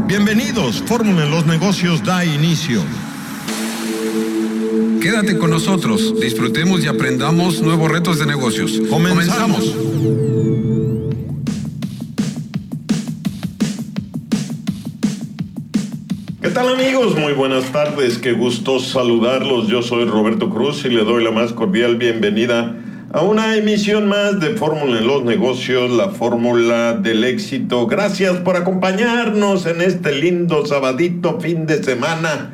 Bienvenidos, Fórmula en los Negocios da inicio. Quédate con nosotros, disfrutemos y aprendamos nuevos retos de negocios. ¡Comenzamos! ¿Qué tal, amigos? Muy buenas tardes, qué gusto saludarlos. Yo soy Roberto Cruz y le doy la más cordial bienvenida a una emisión más de Fórmula en los Negocios, la fórmula del éxito. Gracias por acompañarnos en este lindo sabadito, fin de semana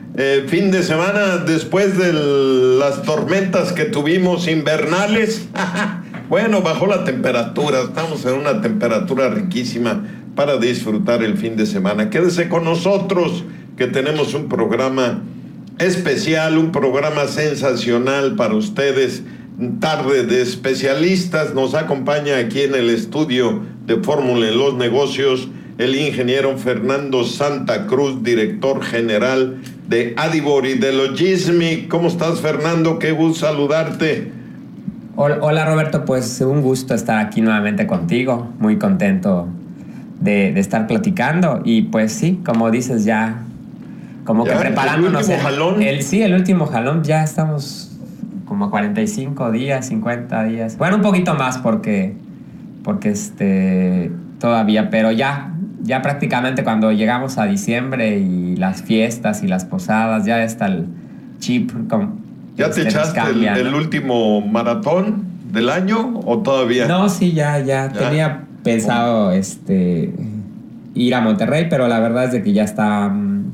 después de las tormentas que tuvimos invernales. Bueno, bajó la temperatura, estamos en una temperatura riquísima para disfrutar el fin de semana. Quédese con nosotros, que tenemos un programa especial, un programa sensacional para ustedes. Tarde de especialistas. Nos acompaña aquí en el estudio de Fórmula en los Negocios el ingeniero Fernando Santa Cruz, director general de Adibor y de Logismic. ¿Cómo estás, Fernando? Qué gusto saludarte. Hola, Roberto, pues un gusto estar aquí nuevamente contigo, muy contento de estar platicando y pues sí, como dices, ya como que preparándonos. ¿El último jalón? El último jalón, ya estamos como 45 días, 50 días. Bueno, un poquito más porque todavía, pero ya prácticamente cuando llegamos a diciembre y las fiestas y las posadas, ya está el chip. ¿Ya te echaste el último maratón del año o todavía? No, sí, ya. Tenía pensado ir a Monterrey, pero la verdad es de que ya está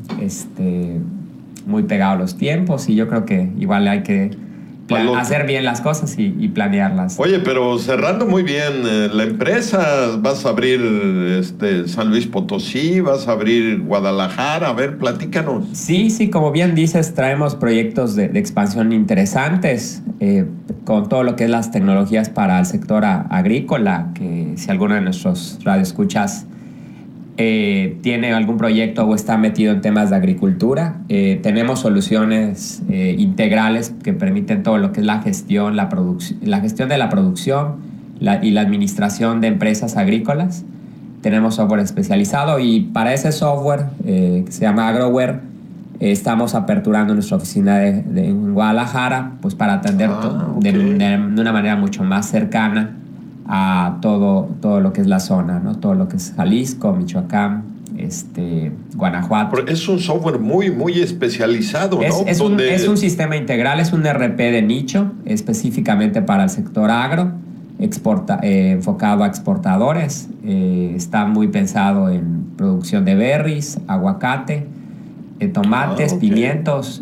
muy pegado los tiempos y yo creo que igual hay que hacer bien las cosas y planearlas. Oye, pero cerrando muy bien la empresa, vas a abrir San Luis Potosí, vas a abrir Guadalajara, a ver, platícanos. Sí, como bien dices, traemos proyectos de expansión interesantes con todo lo que es las tecnologías para el sector agrícola, que si alguno de nuestros radioescuchas tiene algún proyecto o está metido en temas de agricultura, tenemos soluciones integrales que permiten todo lo que es la gestión de la producción y la administración de empresas agrícolas. Tenemos software especializado y para ese software que se llama AgroWare estamos aperturando nuestra oficina en Guadalajara, pues para atender de una manera mucho más cercana a todo lo que es la zona, ¿no? Todo lo que es Jalisco, Michoacán, Guanajuato. Pero es un software muy, muy especializado, ¿no? Es un sistema integral, es un ERP de nicho, específicamente para el sector agro, enfocado a exportadores. Está muy pensado en producción de berries, aguacate, tomates, pimientos,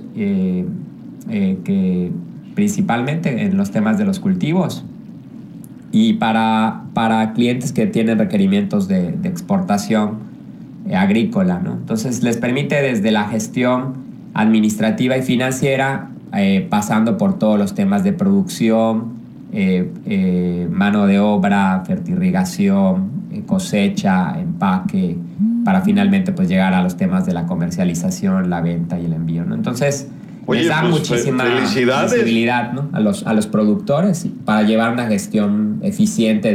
que principalmente en los temas de los cultivos. Y para clientes que tienen requerimientos de exportación agrícola, ¿no? Entonces les permite desde la gestión administrativa y financiera, pasando por todos los temas de producción, mano de obra, fertirrigación, cosecha, empaque, para finalmente pues llegar a los temas de la comercialización, la venta y el envío, ¿no? Entonces, les da muchísima visibilidad, ¿no? a los productores para llevar una gestión eficiente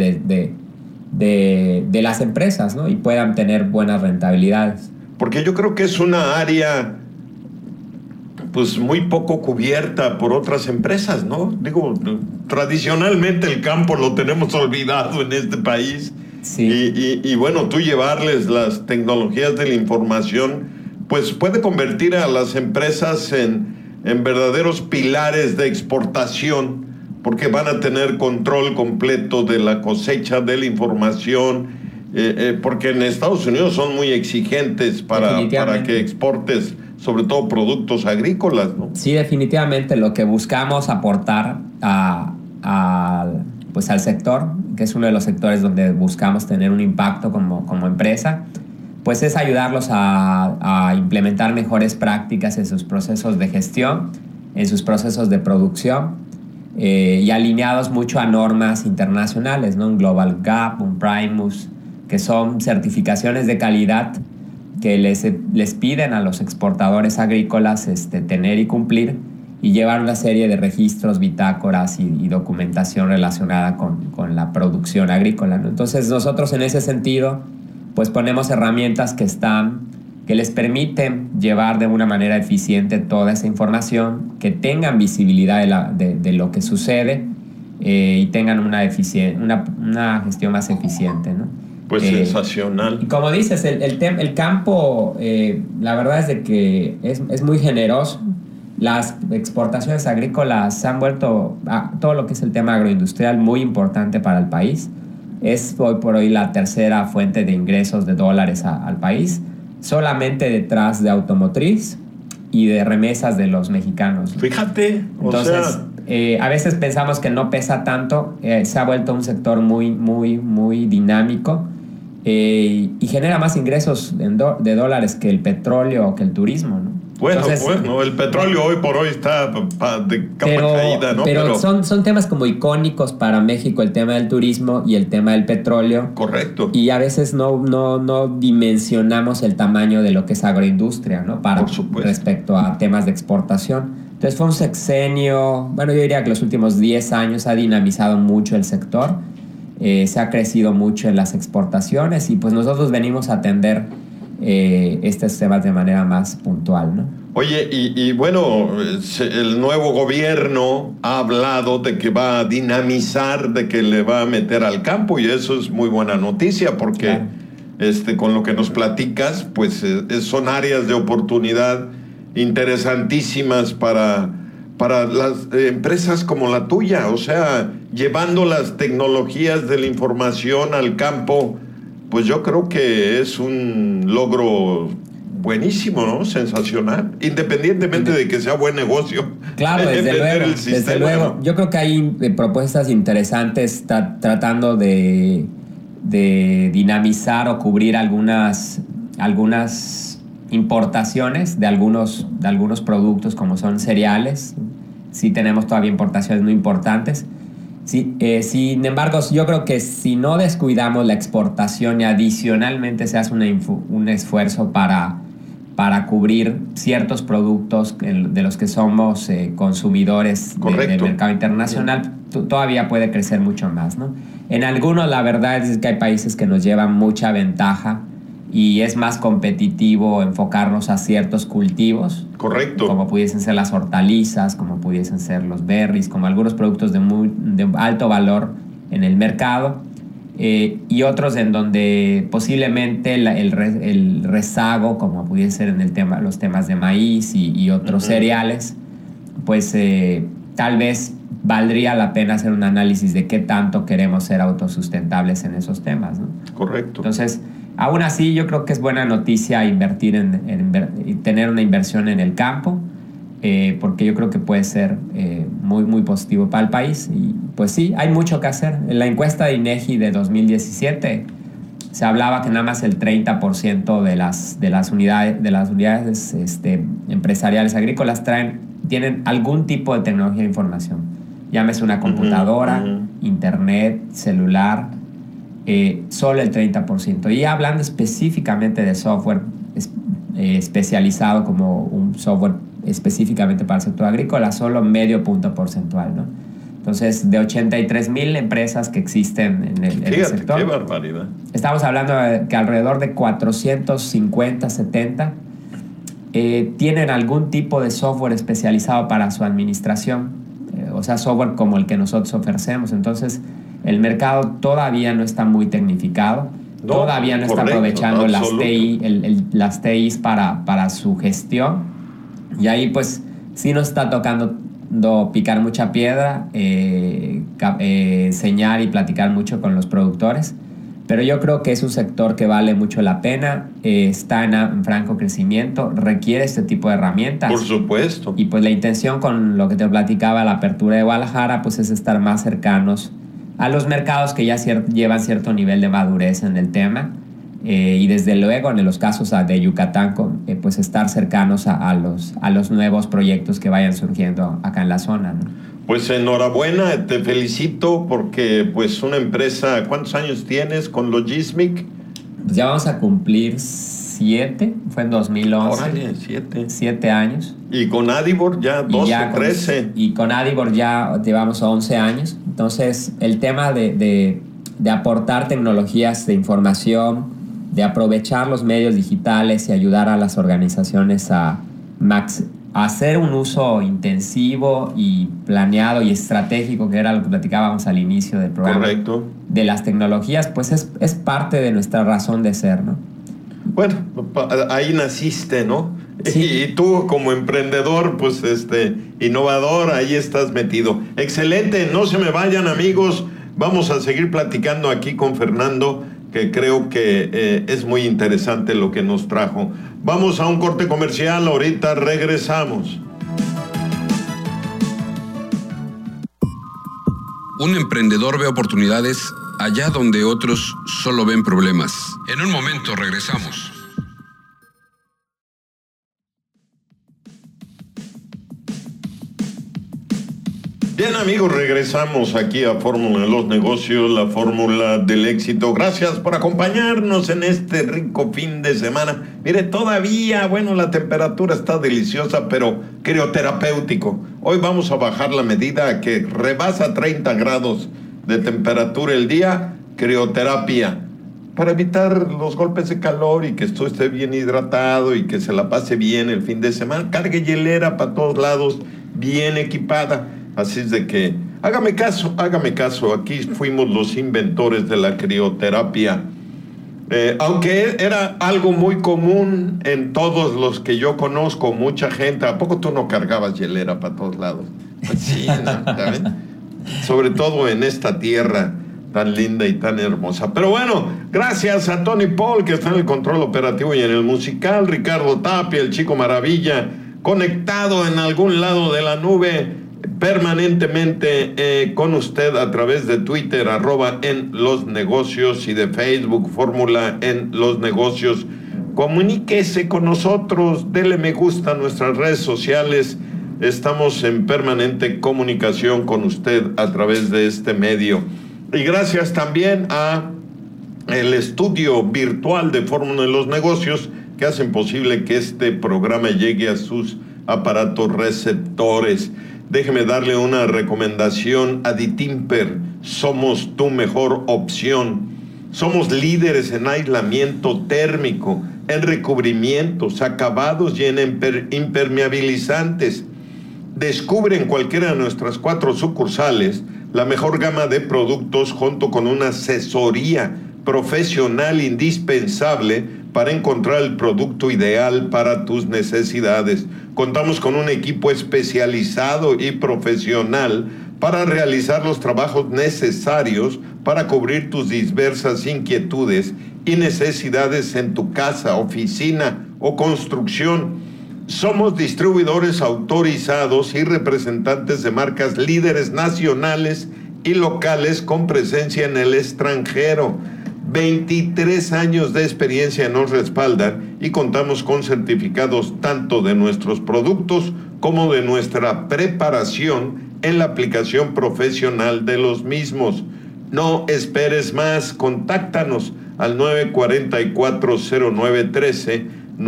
de las empresas, ¿no? Y puedan tener buenas rentabilidades. Porque yo creo que es una área pues muy poco cubierta por otras empresas, ¿no? Digo, tradicionalmente el campo lo tenemos olvidado en este país. Sí. Y bueno, tú llevarles las tecnologías de la información pues puede convertir a las empresas en verdaderos pilares de exportación, porque van a tener control completo de la cosecha, de la información, porque en Estados Unidos son muy exigentes para que exportes, sobre todo productos agrícolas, ¿no? Sí, definitivamente lo que buscamos aportar al sector, que es uno de los sectores donde buscamos tener un impacto como empresa, pues es ayudarlos a implementar mejores prácticas en sus procesos de gestión, en sus procesos de producción, y alineados mucho a normas internacionales, ¿no? Un Global Gap, un Primus, que son certificaciones de calidad que les piden a los exportadores agrícolas tener y cumplir, y llevar una serie de registros, bitácoras y documentación relacionada con la producción agrícola, ¿no? Entonces nosotros en ese sentido pues ponemos herramientas que les permiten llevar de una manera eficiente toda esa información, que tengan visibilidad de lo que sucede y tengan una gestión más eficiente, ¿no? Pues sensacional. Y como dices, el campo, la verdad es de que es muy generoso. Las exportaciones agrícolas se han vuelto, todo lo que es el tema agroindustrial, muy importante para el país. Es hoy por hoy la tercera fuente de ingresos de dólares al país, solamente detrás de automotriz y de remesas de los mexicanos. Fíjate, entonces, a veces pensamos que no pesa tanto, se ha vuelto un sector muy, muy, muy dinámico y genera más ingresos de dólares que el petróleo o que el turismo, ¿no? Bueno, el petróleo hoy por hoy está de capa caída, ¿no? Pero son temas como icónicos para México, el tema del turismo y el tema del petróleo. Correcto. Y a veces no dimensionamos el tamaño de lo que es agroindustria, ¿no? Respecto a temas de exportación. Entonces fue un sexenio, bueno, yo diría que los últimos 10 años ha dinamizado mucho el sector, se ha crecido mucho en las exportaciones y pues nosotros venimos a atender estos temas de manera más puntual, ¿no? Oye, y bueno, el nuevo gobierno ha hablado de que va a dinamizar, de que le va a meter al campo, y eso es muy buena noticia porque claro, con lo que nos platicas, pues son áreas de oportunidad interesantísimas para las empresas como la tuya, o sea, llevando las tecnologías de la información al campo. Pues yo creo que es un logro buenísimo, ¿no? Sensacional. Independientemente de que sea buen negocio. Claro, desde luego. Yo creo que hay propuestas interesantes tratando de dinamizar o cubrir algunas importaciones de algunos productos como son cereales. Sí tenemos todavía importaciones muy importantes. Sí, sin embargo, yo creo que si no descuidamos la exportación y adicionalmente se hace un esfuerzo para cubrir ciertos productos de los que somos consumidores del mercado internacional, todavía puede crecer mucho más, ¿no? En algunos, la verdad es que hay países que nos llevan mucha ventaja y es más competitivo enfocarnos a ciertos cultivos. Correcto. Como pudiesen ser las hortalizas, como pudiesen ser los berries, como algunos productos de alto valor en el mercado, y otros en donde posiblemente el rezago, como pudiese ser en los temas de maíz y otros cereales, pues tal vez valdría la pena hacer un análisis de qué tanto queremos ser autosustentables en esos temas, ¿no? Correcto. Entonces, aún así, yo creo que es buena noticia invertir y tener una inversión en el campo, porque yo creo que puede ser muy, muy positivo para el país. Y pues sí, hay mucho que hacer. En la encuesta de INEGI de 2017 se hablaba que nada más el 30% de las unidades empresariales agrícolas tienen algún tipo de tecnología de información. Llámese una computadora, internet, celular. Solo el 30%. Y hablando específicamente de software especializado como un software específicamente para el sector agrícola, solo medio punto porcentual, ¿no? Entonces, de 83,000 empresas que existen en el sector, qué barbaridad. Estamos hablando de que alrededor de 450, 70 tienen algún tipo de software especializado para su administración, o sea, software como el que nosotros ofrecemos. Entonces, el mercado todavía no está muy tecnificado, todavía no está aprovechando las TIs para su gestión, y ahí pues sí nos está tocando picar mucha piedra, enseñar y platicar mucho con los productores, pero yo creo que es un sector que vale mucho la pena, está en franco crecimiento, requiere este tipo de herramientas. Por supuesto. Y pues la intención con lo que te platicaba, la apertura de Guadalajara, pues es estar más cercanos a los mercados que ya llevan cierto nivel de madurez en el tema, y desde luego en los casos de Yucatán, pues estar cercanos a los nuevos proyectos que vayan surgiendo acá en la zona, ¿no? Pues enhorabuena, te felicito porque pues una empresa, ¿cuántos años tienes con Logismic? Pues ya vamos a cumplir 7, fue en 2011. Órale, 7 años. Y con Adibor ya 12, 13. Y con Adibor ya llevamos 11 años. Entonces, el tema de aportar tecnologías de información de aprovechar los medios digitales y ayudar a las organizaciones a hacer un uso intensivo y planeado y estratégico, que era lo que platicábamos al inicio del programa. Correcto. De las tecnologías, pues es parte de nuestra razón de ser, ¿no? Bueno, ahí naciste, ¿no? Sí. Y tú como emprendedor, pues innovador, ahí estás metido. Excelente, no se me vayan, amigos. Vamos a seguir platicando aquí con Fernando, que creo que es muy interesante lo que nos trajo. Vamos a un corte comercial, ahorita regresamos. Un emprendedor ve oportunidades allá donde otros solo ven problemas. En un momento regresamos. Bien, amigos, regresamos aquí a Fórmula de los Negocios, la fórmula del éxito. Gracias por acompañarnos en este rico fin de semana. Mire, todavía, bueno, la temperatura está deliciosa, pero crioterapéutico. Hoy vamos a bajar la medida a que rebasa 30 grados de temperatura el día, crioterapia, para evitar los golpes de calor y que esto esté bien hidratado y que se la pase bien el fin de semana. Cargue hielera para todos lados, bien equipada. Así es de que, hágame caso, aquí fuimos los inventores de la crioterapia. Aunque era algo muy común en todos los que yo conozco, mucha gente. ¿A poco tú no cargabas hielera para todos lados? Sí, ¿no? ¿Sabes? Sobre todo en esta tierra tan linda y tan hermosa. Pero bueno, gracias a Tony Paul, que está en el control operativo y en el musical, Ricardo Tapia, el Chico Maravilla, conectado en algún lado de la nube, permanentemente con usted a través de Twitter, @en los negocios, y de Facebook, Fórmula en los negocios. Comuníquese con nosotros, dele me gusta a nuestras redes sociales. Estamos en permanente comunicación con usted a través de este medio. Y gracias también a el estudio virtual de Fórmula en los negocios, que hacen posible que este programa llegue a sus aparatos receptores. Déjeme darle una recomendación a Ditimper. Somos tu mejor opción. Somos líderes en aislamiento térmico, en recubrimientos, acabados y en impermeabilizantes. Descubre en cualquiera de nuestras 4 sucursales la mejor gama de productos junto con una asesoría profesional indispensable para encontrar el producto ideal para tus necesidades. Contamos con un equipo especializado y profesional para realizar los trabajos necesarios para cubrir tus diversas inquietudes y necesidades en tu casa, oficina o construcción. Somos distribuidores autorizados y representantes de marcas líderes nacionales y locales con presencia en el extranjero. 23 años de experiencia nos respaldan y contamos con certificados tanto de nuestros productos como de nuestra preparación en la aplicación profesional de los mismos. No esperes más, contáctanos al 944-0913,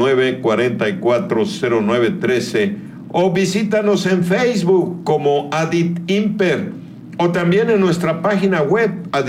944-0913, o visítanos en Facebook como Adit Imper, o también en nuestra página web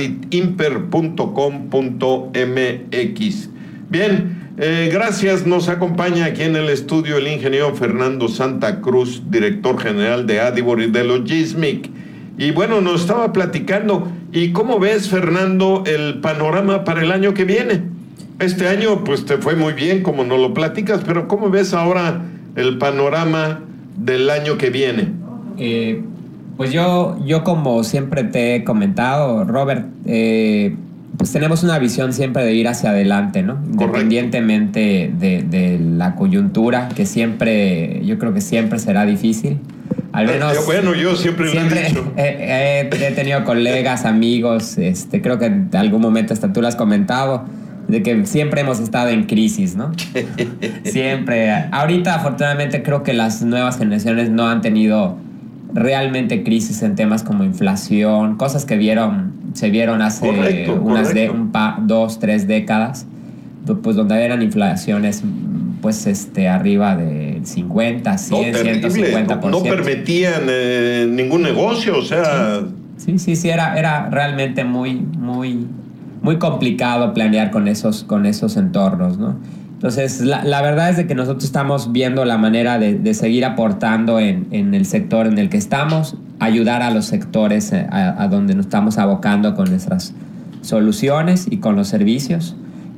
aditimper.com.mx. Bien, gracias. Nos acompaña aquí en el estudio el ingeniero Fernando Santa Cruz, director general de Adibor y de Logismic. Y bueno, nos estaba platicando. ¿Y cómo ves, Fernando, el panorama para el año que viene? Este año pues te fue muy bien, como nos lo platicas, pero ¿cómo ves ahora el panorama del año que viene? Pues yo como siempre te he comentado, Robert, pues tenemos una visión siempre de ir hacia adelante, ¿no? Correcto. Independientemente de la coyuntura, que siempre, yo creo que siempre será difícil. Al menos, bueno, yo siempre lo he dicho. He tenido colegas, amigos, creo que en algún momento hasta tú lo has comentado, de que siempre hemos estado en crisis, ¿no? Siempre. Ahorita, afortunadamente, creo que las nuevas generaciones no han tenido realmente crisis en temas como inflación, cosas que se vieron hace unas 2, 3 décadas, pues donde eran inflaciones pues arriba de 50, 100, 150%. No permitían ningún negocio, o sea... Sí, era realmente muy, muy, muy complicado planear con esos entornos, ¿no? Entonces, la verdad es de que nosotros estamos viendo la manera de seguir aportando en el sector en el que estamos, ayudar a los sectores a donde nos estamos abocando con nuestras soluciones y con los servicios.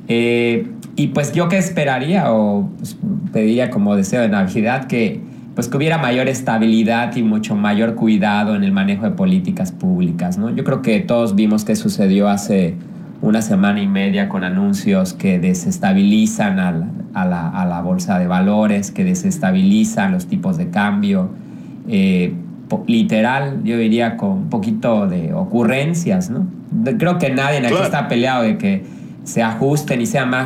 Y pues yo qué esperaría o pues, pediría como deseo de Navidad que hubiera mayor estabilidad y mucho mayor cuidado en el manejo de políticas públicas, ¿no? Yo creo que todos vimos qué sucedió hace una semana y media con anuncios que desestabilizan a la bolsa de valores, que desestabilizan los tipos de cambio. Literal, yo diría con un poquito de ocurrencias, ¿no? Creo que nadie aquí está peleado de que se ajusten y sean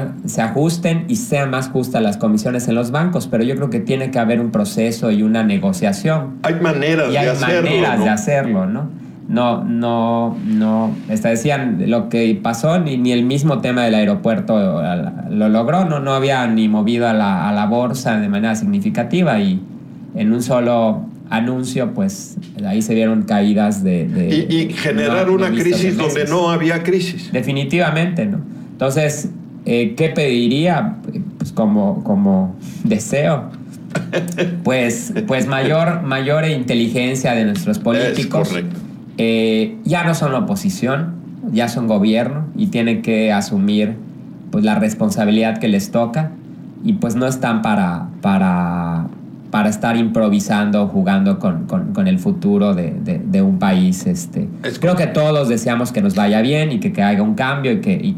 más justas las comisiones en los bancos, pero yo creo que tiene que haber un proceso y una negociación. Hay maneras de hacerlo, ¿no? No, decían lo que pasó, ni el mismo tema del aeropuerto lo logró, no había ni movido a la bolsa de manera significativa y en un solo anuncio, pues ahí se vieron caídas y generar una crisis donde no había crisis. Definitivamente, ¿no? Entonces, ¿qué pediría? Pues como deseo, pues mayor inteligencia de nuestros políticos. Es correcto. Ya no son oposición, ya son gobierno y tienen que asumir pues la responsabilidad que les toca y pues no están para estar improvisando, jugando con el futuro de un país. Creo que todos deseamos que nos vaya bien y que haya un cambio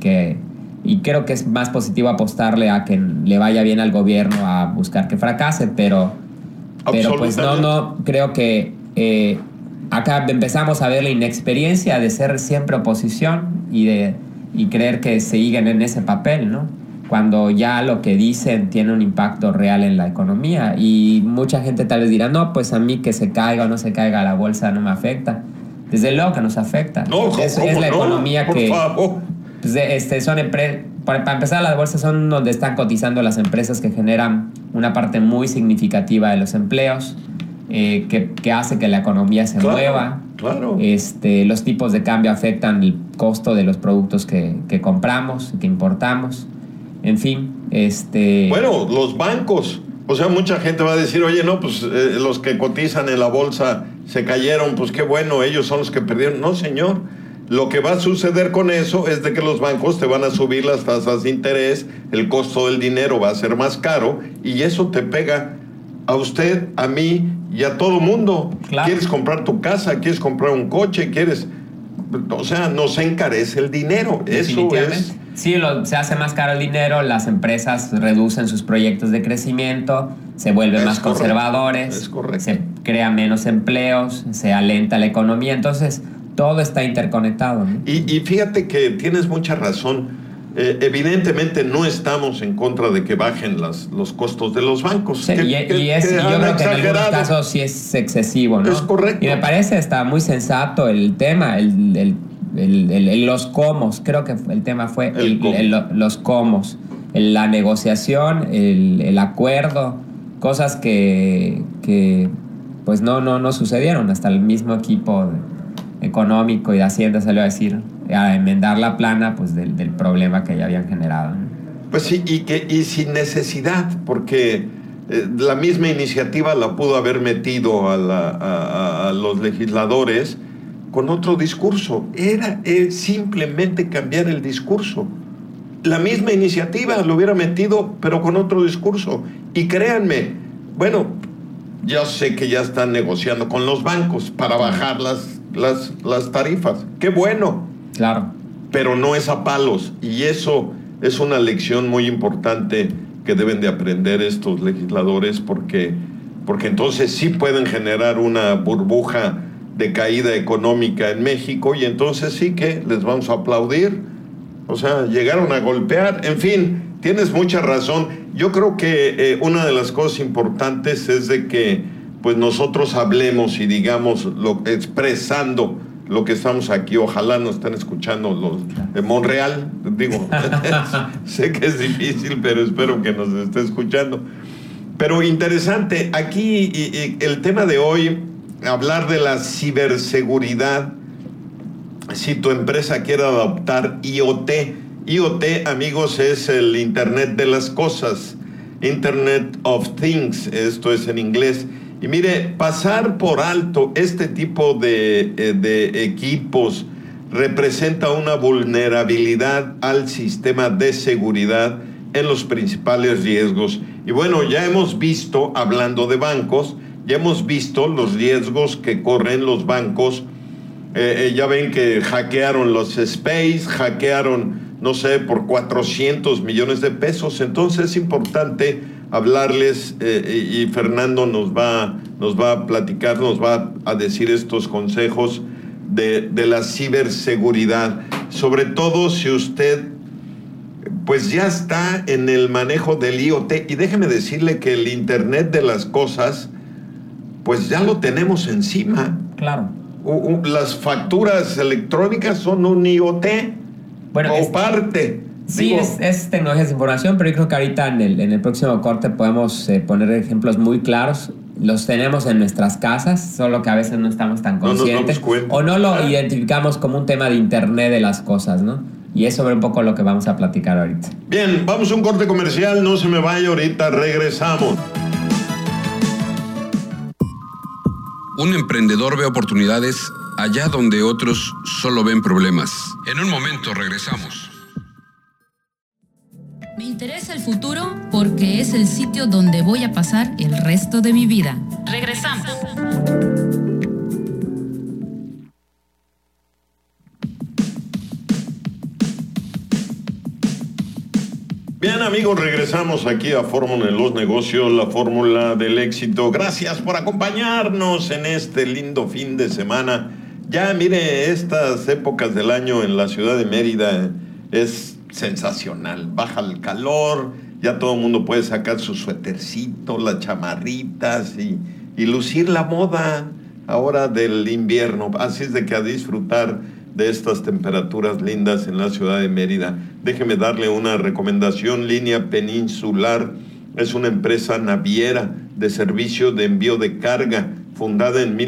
y creo que es más positivo apostarle a que le vaya bien al gobierno a buscar que fracase, pero pues no creo que acá empezamos a ver la inexperiencia de ser siempre oposición y creer que siguen en ese papel, ¿no? Cuando ya lo que dicen tiene un impacto real en la economía y mucha gente tal vez dirá, no, pues a mí que se caiga o no se caiga la bolsa no me afecta. Desde luego que nos afecta. No, es la economía por que... favor. Pues son para empezar, las bolsas son donde están cotizando las empresas que generan una parte muy significativa de los empleos, que hace que la economía se mueva. Claro. Los tipos de cambio afectan el costo de los productos que compramos, que importamos. En fin, Bueno, los bancos. O sea, mucha gente va a decir, oye, no, pues los que cotizan en la bolsa se cayeron, pues qué bueno, ellos son los que perdieron. No, señor. Lo que va a suceder con eso es de que los bancos te van a subir las tasas de interés, el costo del dinero va a ser más caro y eso te pega a usted, a mí y a todo mundo. Claro. ¿Quieres comprar tu casa? ¿Quieres comprar un coche? O sea, nos encarece el dinero. Eso es... Sí, se hace más caro el dinero, las empresas reducen sus proyectos de crecimiento, se vuelven más conservadores, se crean menos empleos, se alenta la economía, entonces todo está interconectado, ¿no? Y fíjate que tienes mucha razón. Evidentemente no estamos en contra de que bajen los costos de los bancos. Sí, yo creo que en algunos casos sí es excesivo, ¿no? Es correcto. Y me parece está muy sensato el tema, los comos. Creo que el tema fue los comos, la negociación, el acuerdo, cosas que pues no sucedieron. Hasta el mismo equipo económico y de Hacienda salió a decir, a enmendar la plana pues del problema que ya habían generado, ¿no? Pues sí, y sin necesidad, porque la misma iniciativa la pudo haber metido a los legisladores con otro discurso. Era simplemente cambiar el discurso. La misma iniciativa lo hubiera metido, pero con otro discurso. Y créanme, bueno, yo sé que ya están negociando con los bancos para bajar las tarifas. ¡Qué bueno! Claro. Pero no es a palos. Y eso es una lección muy importante que deben de aprender estos legisladores, porque entonces sí pueden generar una burbuja de caída económica en México y entonces sí que les vamos a aplaudir. O sea, llegaron a golpear. En fin, tienes mucha razón. Yo creo que una de las cosas importantes es de que pues nosotros hablemos y digamos expresando lo que estamos aquí. Ojalá nos estén escuchando los de Monreal. Digo, sé que es difícil, pero espero que nos esté escuchando. Pero interesante, aquí el tema de hoy, hablar de la ciberseguridad. si tu empresa quiere adoptar IoT. IoT, amigos, es el Internet de las cosas, Internet of Things, esto es en inglés. Y mire, pasar por alto este tipo de equipos representa una vulnerabilidad al sistema de seguridad en los principales riesgos. Y bueno, ya hemos visto, hablando de bancos, ya hemos visto los riesgos que corren los bancos. Ya ven que hackearon los Space, hackearon, no sé, por 400 millones de pesos. Entonces es importante hablarles y Fernando nos va a platicar, nos va a decir estos consejos de la ciberseguridad. Sobre todo si usted pues ya está en el manejo del IoT. Y déjeme decirle que el Internet de las cosas pues ya lo tenemos encima. Claro. Las facturas electrónicas son un IoT, bueno, parte. Sí, es tecnologías de información, pero yo creo que ahorita en el próximo corte podemos poner ejemplos muy claros. Los tenemos en nuestras casas, solo que a veces no estamos tan conscientes o no lo identificamos como un tema de Internet de las cosas, ¿no? Y es sobre un poco lo que vamos a platicar ahorita. Bien, vamos a un corte comercial, no se me vaya, ahorita regresamos. Un emprendedor ve oportunidades allá donde otros solo ven problemas. En un momento regresamos. Me interesa el futuro porque es el sitio donde voy a pasar el resto de mi vida. Regresamos. Bien, amigos, regresamos aquí a Fórmula de los Negocios, la fórmula del éxito. Gracias por acompañarnos en este lindo fin de semana. Ya, mire, estas épocas del año en la ciudad de Mérida es sensacional. Baja el calor, ya todo el mundo puede sacar su suétercito, las chamarritas y lucir la moda ahora del invierno. Así es de que a disfrutar de estas temperaturas lindas en la ciudad de Mérida. Déjeme darle una recomendación. Línea Peninsular es una empresa naviera de servicio de envío de carga, fundada en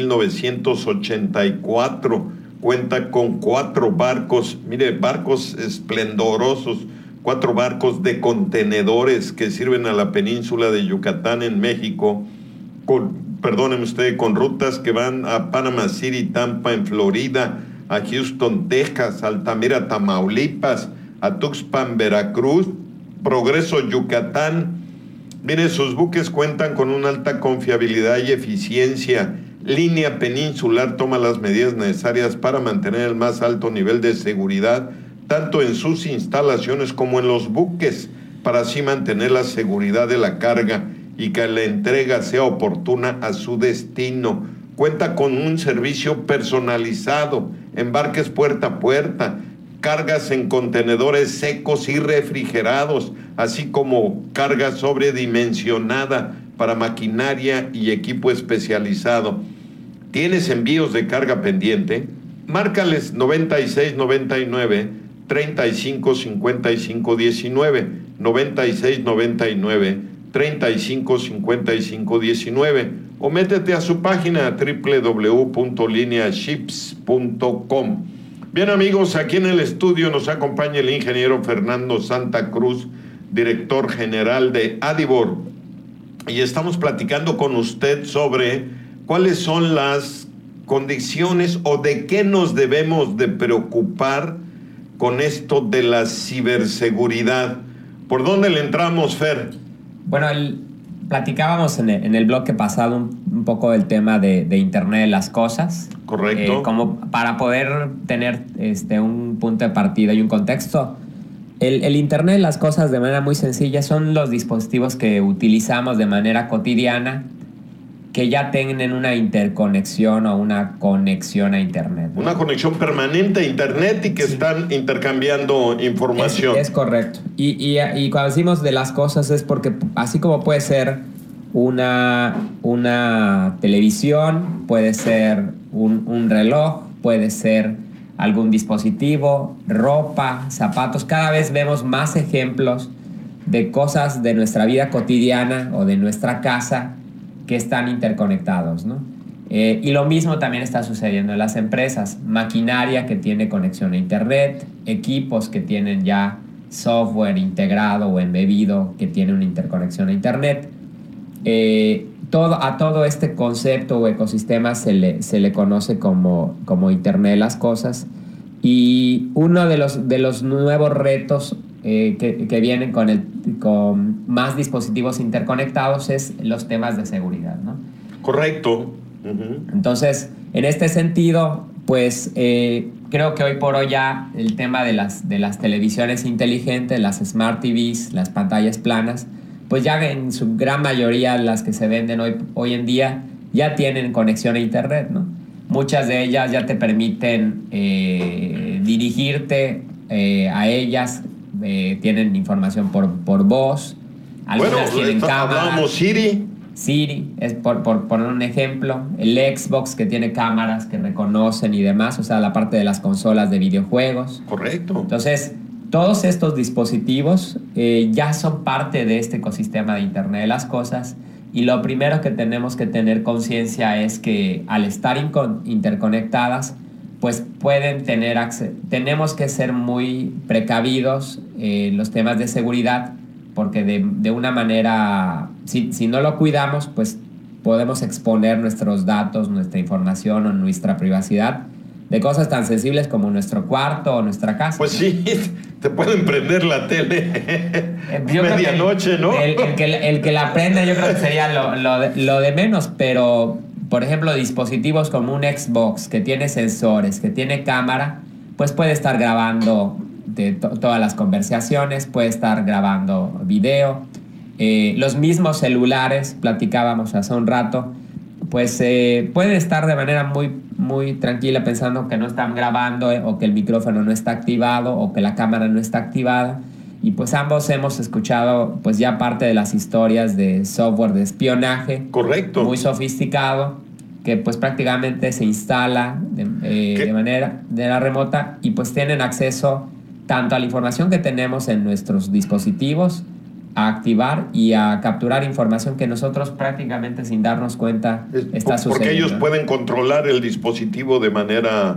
1984. Cuenta con 4 barcos, mire, barcos esplendorosos, 4 barcos de contenedores que sirven a la península de Yucatán en México, perdóneme usted, con rutas que van a Panama City, Tampa en Florida, a Houston, Texas, Altamira, Tamaulipas, a Tuxpan, Veracruz, Progreso, Yucatán. Mire, sus buques cuentan con una alta confiabilidad y eficiencia. Línea Peninsular toma las medidas necesarias para mantener el más alto nivel de seguridad, tanto en sus instalaciones como en los buques, para así mantener la seguridad de la carga y que la entrega sea oportuna a su destino. Cuenta con un servicio personalizado, embarques puerta a puerta, cargas en contenedores secos y refrigerados, así como carga sobredimensionada para maquinaria y equipo especializado. ¿Tienes envíos de carga pendiente? Márcales 9699 355519, 9699 355519, o métete a su página www.lineaships.com. Bien, amigos, aquí en el estudio nos acompaña el ingeniero Fernando Santa Cruz, director general de Adibor, y estamos platicando con usted sobre cuáles son las condiciones o de qué nos debemos de preocupar con esto de la ciberseguridad. ¿Por dónde le entramos, Fer? Bueno, platicábamos en el bloque pasado un poco del tema de Internet de las cosas. Correcto. Como para poder tener un punto de partida y un contexto. El Internet de las cosas, de manera muy sencilla, son los dispositivos que utilizamos de manera cotidiana que ya tienen una interconexión o una conexión a Internet, ¿no? Una conexión permanente a Internet y que están intercambiando información. Es correcto. Y cuando decimos de las cosas es porque así como puede ser una televisión, puede ser un reloj, puede ser algún dispositivo, ropa, zapatos. Cada vez vemos más ejemplos de cosas de nuestra vida cotidiana o de nuestra casa que están interconectados, ¿no? Y lo mismo también está sucediendo en las empresas. Maquinaria que tiene conexión a internet, equipos que tienen ya software integrado o embebido que tiene una interconexión a internet. A todo este concepto o ecosistema se le conoce como Internet de las Cosas. Y uno de los nuevos retos que vienen con más dispositivos interconectados es los temas de seguridad, ¿no? Correcto. Entonces, en este sentido, pues creo que hoy por hoy ya el tema de las televisiones inteligentes, las Smart TVs, las pantallas planas, pues ya en su gran mayoría las que se venden hoy en día ya tienen conexión a internet, ¿no? Muchas de ellas ya te permiten dirigirte a ellas, tienen información por voz, algunas tienen cámara. Hablábamos Siri es por poner un ejemplo, el Xbox que tiene cámaras que reconocen y demás, o sea, la parte de las consolas de videojuegos. Correcto. Entonces, todos estos dispositivos ya son parte de este ecosistema de Internet de las Cosas, y lo primero que tenemos que tener conciencia es que al estar interconectadas, pues pueden tener tenemos que ser muy precavidos en los temas de seguridad, porque de una manera, si no lo cuidamos, pues podemos exponer nuestros datos, nuestra información o nuestra privacidad de cosas tan sensibles como nuestro cuarto o nuestra casa. Pues sí, te pueden prender la tele medianoche, ¿no? El que la prenda yo creo que sería lo de menos, pero por ejemplo dispositivos como un Xbox que tiene sensores, que tiene cámara, pues puede estar grabando todas las conversaciones, puede estar grabando video. Los mismos celulares, platicábamos hace un rato, pues pueden estar de manera muy, muy tranquila pensando que no están grabando o que el micrófono no está activado o que la cámara no está activada. Y pues ambos hemos escuchado pues ya parte de las historias de software de espionaje. Correcto. Muy sofisticado, que pues prácticamente se instala de manera remota, y pues tienen acceso tanto a la información que tenemos en nuestros dispositivos, a activar y a capturar información que nosotros prácticamente sin darnos cuenta está sucediendo. Porque ellos pueden controlar el dispositivo de manera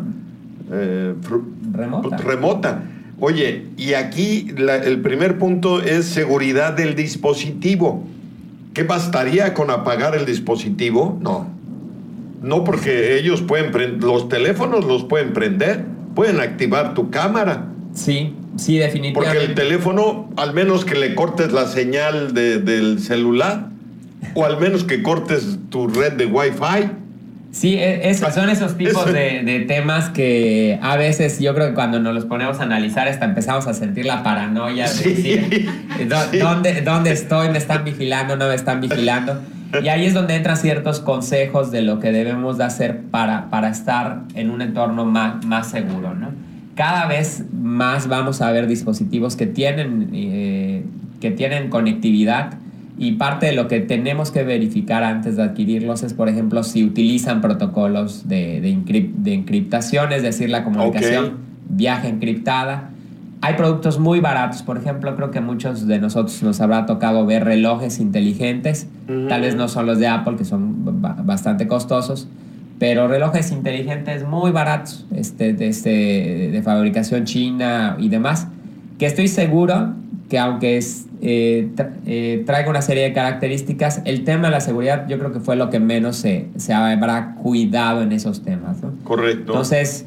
remota. Oye, y aquí el primer punto es seguridad del dispositivo. ¿Qué bastaría con apagar el dispositivo? No, porque ellos pueden los teléfonos los pueden prender, pueden activar tu cámara. Sí, definitivamente. Porque el teléfono, al menos que le cortes la señal del celular, o al menos que cortes tu red de Wi-Fi. Sí, son esos tipos de temas que a veces yo creo que cuando nos los ponemos a analizar hasta empezamos a sentir la paranoia de decir, ¿dónde estoy? ¿Me están vigilando? ¿No me están vigilando? Y ahí es donde entran ciertos consejos de lo que debemos de hacer para estar en un entorno más seguro, ¿no? Cada vez más vamos a ver dispositivos que tienen conectividad, y parte de lo que tenemos que verificar antes de adquirirlos es, por ejemplo, si utilizan protocolos de encriptación, es decir, la comunicación viaja encriptada. Hay productos muy baratos, por ejemplo, creo que muchos de nosotros nos habrá tocado ver relojes inteligentes, tal vez no son los de Apple, que son bastante costosos, pero relojes inteligentes muy baratos, de fabricación china y demás, que estoy seguro que aunque traiga una serie de características, el tema de la seguridad yo creo que fue lo que menos se habrá cuidado en esos temas, ¿no? Correcto. Entonces,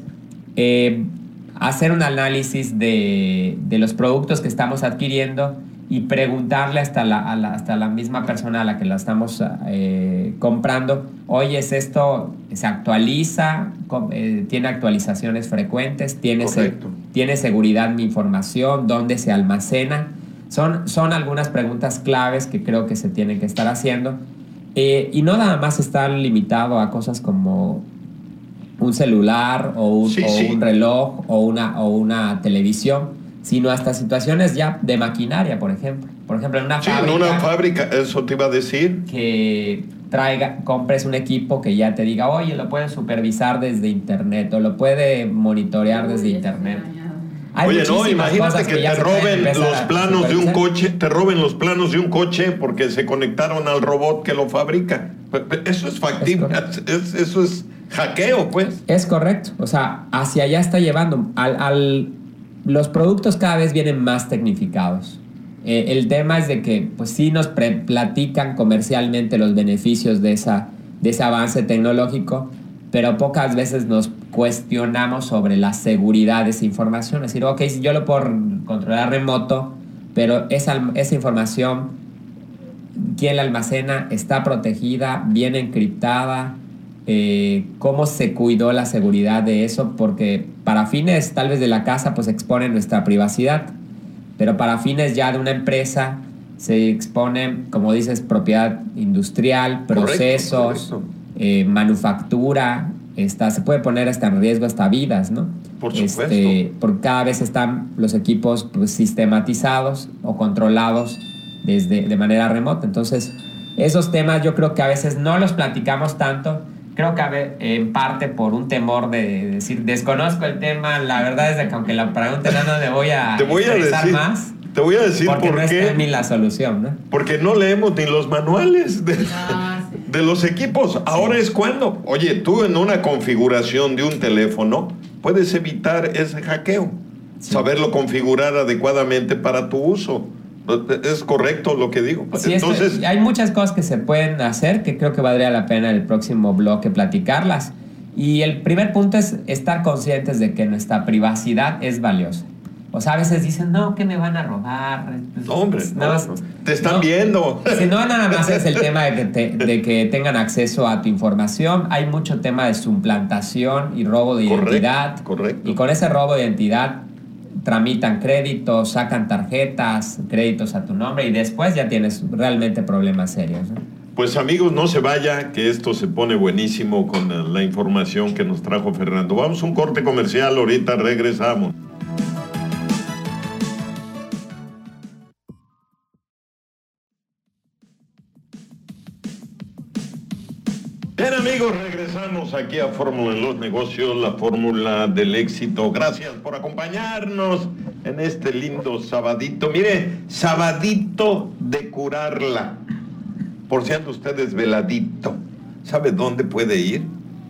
hacer un análisis de los productos que estamos adquiriendo y preguntarle hasta la misma persona a la que la estamos comprando, oye, ¿es esto se actualiza? ¿Tiene actualizaciones frecuentes? ¿Tiene seguridad mi información? ¿Dónde se almacena? Son algunas preguntas claves que creo que se tienen que estar haciendo. Y no nada más estar limitado a cosas como un celular o un reloj o una televisión, sino hasta situaciones ya de maquinaria, por ejemplo. Por ejemplo, en una fábrica. En una fábrica, eso te iba a decir. Que compres un equipo que ya te diga, oye, lo puedes supervisar desde internet o lo puede monitorear desde internet. Oye, no, imagínate que te roben los planos de un coche, porque se conectaron al robot que lo fabrica. Eso es factible, eso es hackeo, pues. Es correcto, o sea, hacia allá está llevando. Los productos cada vez vienen más tecnificados. El tema es de que, pues sí nos platican comercialmente los beneficios de ese avance tecnológico, pero pocas veces nos cuestionamos sobre la seguridad de esa información. Es decir, ok, yo lo puedo controlar remoto, pero esa información, ¿quién la almacena? ¿Está protegida? ¿Bien encriptada? ¿Cómo se cuidó la seguridad de eso? Porque para fines tal vez de la casa pues expone nuestra privacidad, pero para fines ya de una empresa se expone, como dices, propiedad industrial, procesos, correcto. Manufactura, se puede poner hasta en riesgo hasta vidas, ¿no? Por supuesto. Porque cada vez están los equipos pues, sistematizados o controlados de manera remota. Entonces, esos temas yo creo que a veces no los platicamos tanto. Creo que en parte por un temor de decir, desconozco el tema. La verdad es de que aunque la pregunta no le voy a expresar más. Te voy a decir porque por no qué. Es ni la solución, ¿no? Porque no leemos ni los manuales de los equipos. Ahora es cuando. Oye, tú en una configuración de un teléfono puedes evitar ese hackeo. Sí. Saberlo configurar adecuadamente para tu uso. ¿Es correcto lo que digo? Sí, entonces, hay muchas cosas que se pueden hacer que creo que valdría la pena en el próximo bloque platicarlas. Y el primer punto es estar conscientes de que nuestra privacidad es valiosa. O sea, a veces dicen, no, que me van a robar. No, hombre, te están viendo. Si no, nada más es el tema de que tengan acceso a tu información. Hay mucho tema de suplantación y robo de identidad. Correcto. Y con ese robo de identidad tramitan créditos, sacan tarjetas, créditos a tu nombre y después ya tienes realmente problemas serios, ¿no? Pues amigos, no se vaya, que esto se pone buenísimo con la información que nos trajo Fernando. Vamos a un corte comercial, ahorita regresamos. Bien amigos, regresamos aquí a Fórmula en los Negocios, la fórmula del éxito. Gracias por acompañarnos en este lindo sabadito. Mire, sabadito de curarla. Por si anda usted desveladito, ¿sabe dónde puede ir?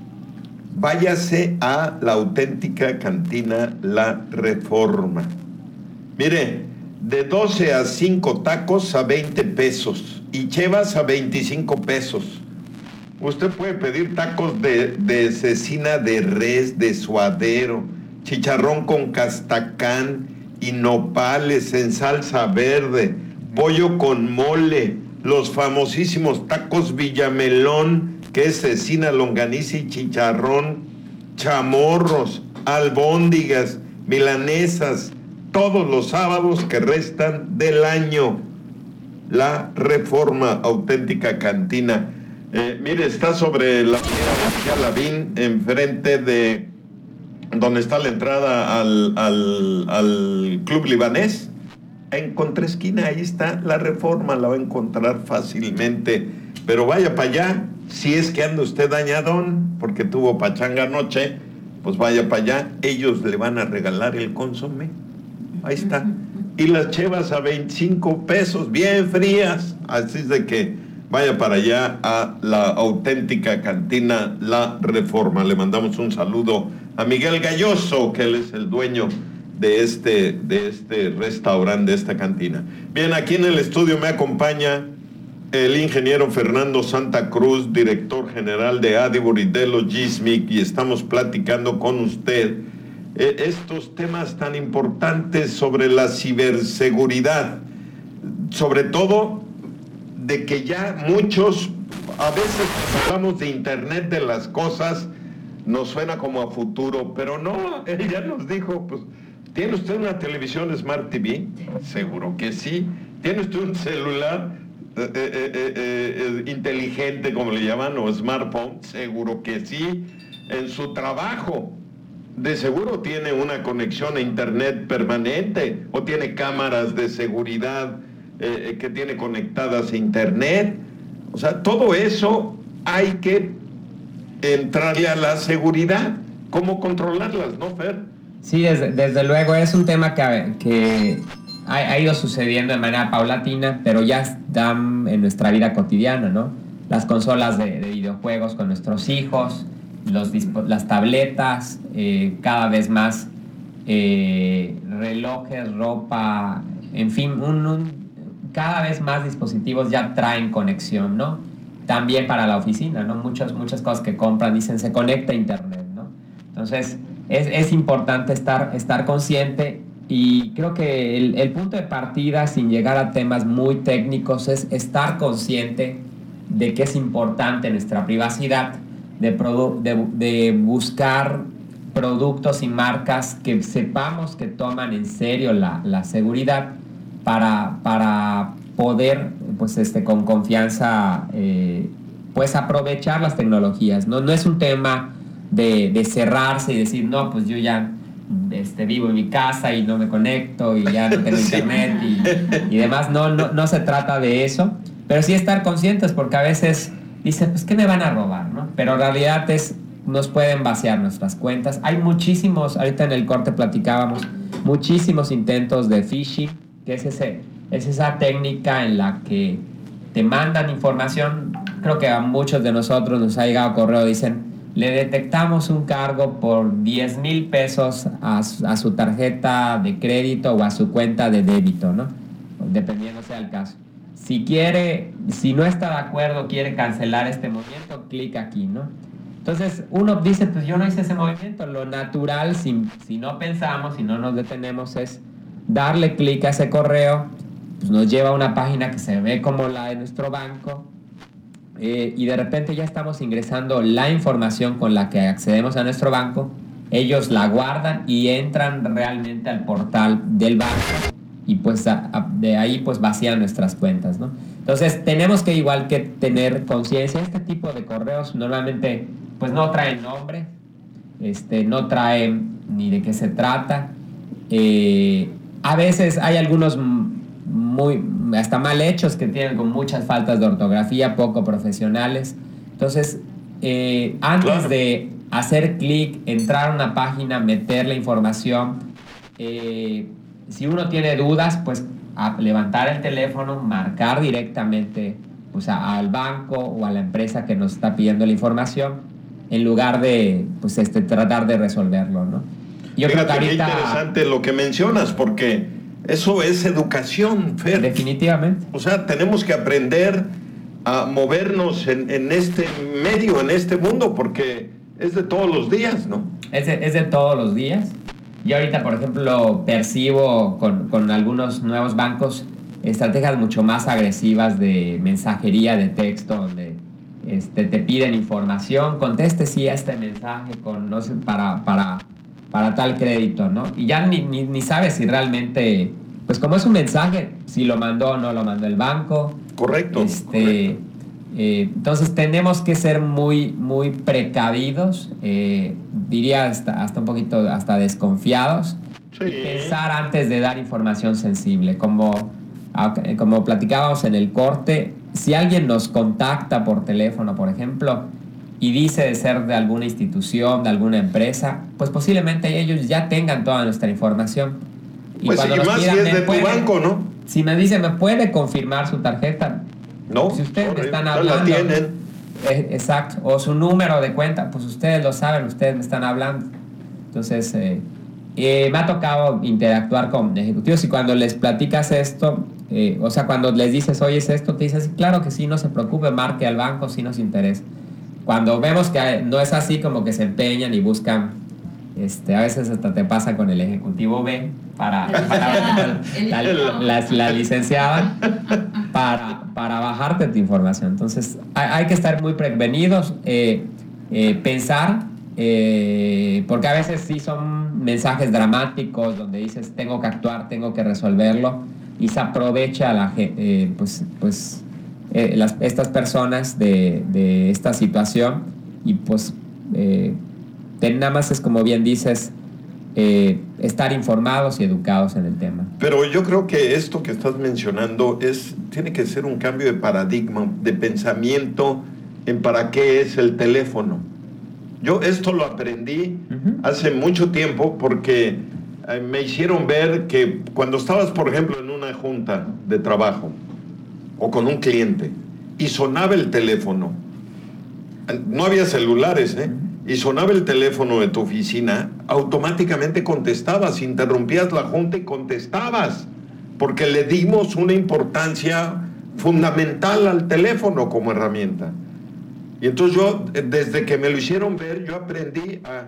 Váyase a la auténtica cantina La Reforma. Mire, de 12 a 5 tacos a 20 pesos y chevas a 25 pesos. Usted puede pedir tacos de cecina de res, de suadero, chicharrón con castacán y nopales en salsa verde, pollo con mole, los famosísimos tacos Villamelón, que es cecina, longaniza y chicharrón, chamorros, albóndigas, milanesas, todos los sábados que restan del año. La Reforma, auténtica cantina. Mire, está sobre la García Lavín, enfrente de donde está la entrada al Club Libanés. En contraesquina, ahí está La Reforma, la va a encontrar fácilmente. Pero vaya para allá, si es que anda usted dañadón, porque tuvo pachanga anoche, pues vaya para allá. Ellos le van a regalar el consomé. Ahí está. Y las chevas a 25 pesos, bien frías. Así es de que vaya para allá a la auténtica cantina La Reforma. Le mandamos un saludo a Miguel Galloso, que él es el dueño de este restaurante, de esta cantina. Bien, aquí en el estudio me acompaña el ingeniero Fernando Santa Cruz, director general de Adibury de Logismic, y estamos platicando con usted estos temas tan importantes sobre la ciberseguridad, sobre todo de que ya muchos, a veces hablamos de Internet de las cosas, nos suena como a futuro, pero no, él ya nos dijo, pues, ¿tiene usted una televisión Smart TV? Seguro que sí. ¿Tiene usted un celular inteligente, como le llaman, o smartphone? Seguro que sí. En su trabajo, de seguro tiene una conexión a Internet permanente, o tiene cámaras de seguridad que tiene conectadas a Internet. O sea, todo eso hay que entrarle a la seguridad. ¿Cómo controlarlas, no, Fer? Sí, desde luego es un tema que ha ido sucediendo de manera paulatina, pero ya están en nuestra vida cotidiana, ¿no? Las consolas de videojuegos con nuestros hijos, las tabletas, cada vez más relojes, ropa, en fin, cada vez más dispositivos ya traen conexión, ¿no? También para la oficina, ¿no? Muchas cosas que compran dicen se conecta a internet, ¿no? Entonces es importante estar consciente, y creo que el punto de partida, sin llegar a temas muy técnicos, es estar consciente de que es importante nuestra privacidad, de buscar productos y marcas que sepamos que toman en serio la seguridad para poder, pues, con confianza, pues, aprovechar las tecnologías, ¿no? No es un tema de cerrarse y decir, no, pues yo ya vivo en mi casa y no me conecto y ya no tengo internet y demás. No se trata de eso, pero sí estar conscientes, porque a veces dicen, pues, ¿qué me van a robar, no? Pero en realidad nos pueden vaciar nuestras cuentas. Hay muchísimos, ahorita en el corte platicábamos, muchísimos intentos de phishing, que es esa técnica en la que te mandan información. Creo que a muchos de nosotros nos ha llegado correo, dicen, le detectamos un cargo por 10,000 pesos a su tarjeta de crédito o a su cuenta de débito, ¿no? Dependiendo sea el caso. Si no está de acuerdo, quiere cancelar este movimiento, clic aquí, ¿no? Entonces uno dice, pues yo no hice ese movimiento. Lo natural, si no pensamos, si no nos detenemos, es darle clic a ese correo. Pues nos lleva a una página que se ve como la de nuestro banco, y de repente ya estamos ingresando la información con la que accedemos a nuestro banco. Ellos la guardan y entran realmente al portal del banco, y pues de ahí pues vacían nuestras cuentas, ¿no? Entonces tenemos que, igual que tener conciencia, este tipo de correos normalmente pues no traen nombre, no traen ni de qué se trata. A veces hay algunos hasta mal hechos, que tienen con muchas faltas de ortografía, poco profesionales. Entonces, antes de hacer clic, entrar a una página, meter la información, si uno tiene dudas, pues levantar el teléfono, marcar directamente, pues, al banco o a la empresa que nos está pidiendo la información, en lugar de, pues, tratar de resolverlo, ¿no? Yo creo que ahorita, qué interesante lo que mencionas, porque eso es educación, Fer. Definitivamente. O sea, tenemos que aprender a movernos en este medio, en este mundo, porque es de todos los días, ¿no? Es de todos los días. Yo ahorita, por ejemplo, percibo con algunos nuevos bancos estrategias mucho más agresivas de mensajería de texto, donde te piden información, conteste sí a este mensaje para tal crédito, ¿no? Y ya ni sabes si realmente, pues como es un mensaje, si lo mandó o no lo mandó el banco. Correcto. Entonces tenemos que ser muy, muy precavidos, diría hasta un poquito hasta desconfiados. Sí. Y pensar antes de dar información sensible. Como platicábamos en el corte, si alguien nos contacta por teléfono, por ejemplo, y dice de ser de alguna institución, de alguna empresa, pues posiblemente ellos ya tengan toda nuestra información. Y pues cuando más pidan, si es de tu banco, ¿no? Si me dice, ¿me puede confirmar su tarjeta? No. Si ustedes me están hablando, la tienen. Exacto. O su número de cuenta, pues ustedes lo saben, ustedes me están hablando. Entonces, me ha tocado interactuar con ejecutivos, y cuando les platicas esto, o sea, cuando les dices, oye, ¿es esto? Te dices, claro que sí, no se preocupe, marque al banco, sí nos interesa. Cuando vemos que no es así, como que se empeñan y buscan, a veces hasta te pasa con el ejecutivo B para la licenciada para bajarte tu información. Entonces hay que estar muy prevenidos, pensar, porque a veces sí son mensajes dramáticos donde dices tengo que actuar, tengo que resolverlo, y se aprovecha estas personas de esta situación, y pues nada más es, como bien dices, estar informados y educados en el tema. Pero yo creo que esto que estás mencionando tiene que ser un cambio de paradigma, de pensamiento en para qué es el teléfono. Yo esto lo aprendí hace mucho tiempo porque me hicieron ver que cuando estabas, por ejemplo, en una junta de trabajo o con un cliente y sonaba el teléfono, no había celulares, y sonaba el teléfono de tu oficina, automáticamente contestabas, interrumpías la junta y contestabas, porque le dimos una importancia fundamental al teléfono como herramienta. Y entonces yo, desde que me lo hicieron ver, yo aprendí a...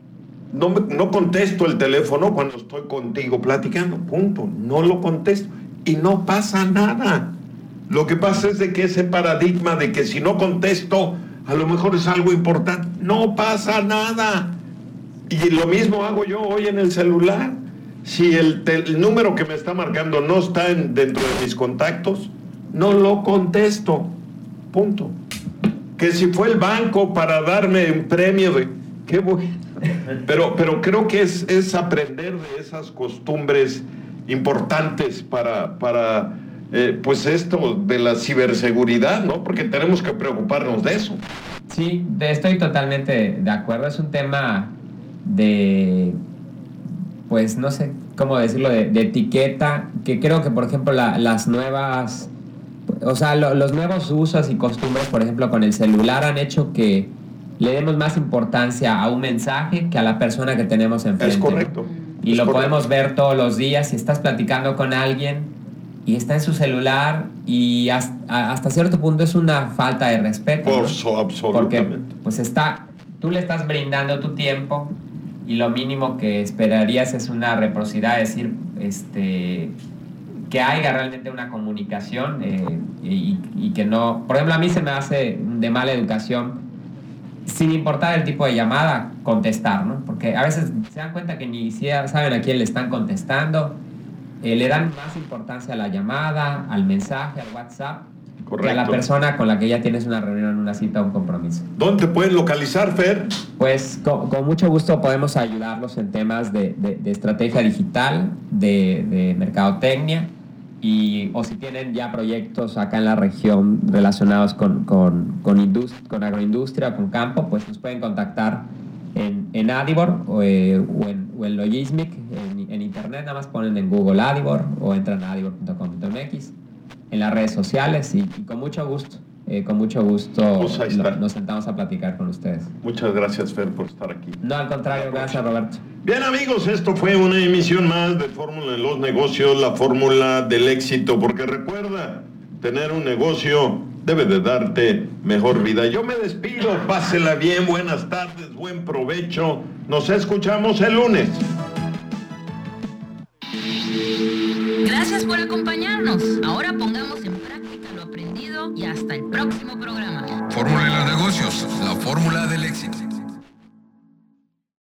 No contesto el teléfono cuando estoy contigo platicando, punto. No lo contesto y no pasa nada. Lo que pasa es de que ese paradigma de que si no contesto, a lo mejor es algo importante. No pasa nada. Y lo mismo hago yo hoy en el celular. Si el número que me está marcando no está dentro de mis contactos, no lo contesto. Punto. Que si fue el banco para darme un premio de... ¿Qué voy? Pero creo que es aprender de esas costumbres importantes para pues esto de la ciberseguridad, ¿no? Porque tenemos que preocuparnos de eso. Sí, estoy totalmente de acuerdo. Es un tema de, pues no sé cómo decirlo, de etiqueta, que creo que, por ejemplo, las nuevas, o sea, los nuevos usos y costumbres, por ejemplo, con el celular han hecho que le demos más importancia a un mensaje que a la persona que tenemos enfrente. Es correcto. Y lo podemos ver todos los días. Si estás platicando con alguien y está en su celular, y hasta cierto punto es una falta de respeto. Absolutamente. Porque pues tú le estás brindando tu tiempo y lo mínimo que esperarías es una reciprocidad, es decir, que haya realmente una comunicación y que no... Por ejemplo, a mí se me hace de mala educación, sin importar el tipo de llamada, contestar, ¿no? Porque a veces se dan cuenta que ni siquiera saben a quién le están contestando. Le dan más importancia a la llamada, al mensaje, al WhatsApp, correcto, que a la persona con la que ya tienes una reunión, una cita o un compromiso. ¿Dónde te pueden localizar, Fer? Pues con mucho gusto podemos ayudarlos en temas de estrategia digital, de mercadotecnia, o si tienen ya proyectos acá en la región relacionados con agroindustria o con campo, pues nos pueden contactar en Adibor o en Logismic, en internet, nada más ponen en Google Adibor o entran a adibor.com.mx, en las redes sociales, y con mucho gusto pues nos sentamos a platicar con ustedes. Muchas gracias, Fer, por estar aquí. No, al contrario, gracias, Roberto. Bien, amigos, esto fue una emisión más de Fórmula de los Negocios, la fórmula del éxito, porque recuerda, tener un negocio debe de darte mejor vida. Yo me despido, pásela bien, buenas tardes, buen provecho, nos escuchamos el lunes. Gracias por acompañarnos. Ahora pongamos en práctica lo aprendido y hasta el próximo programa. Fórmula de los negocios, la fórmula del éxito.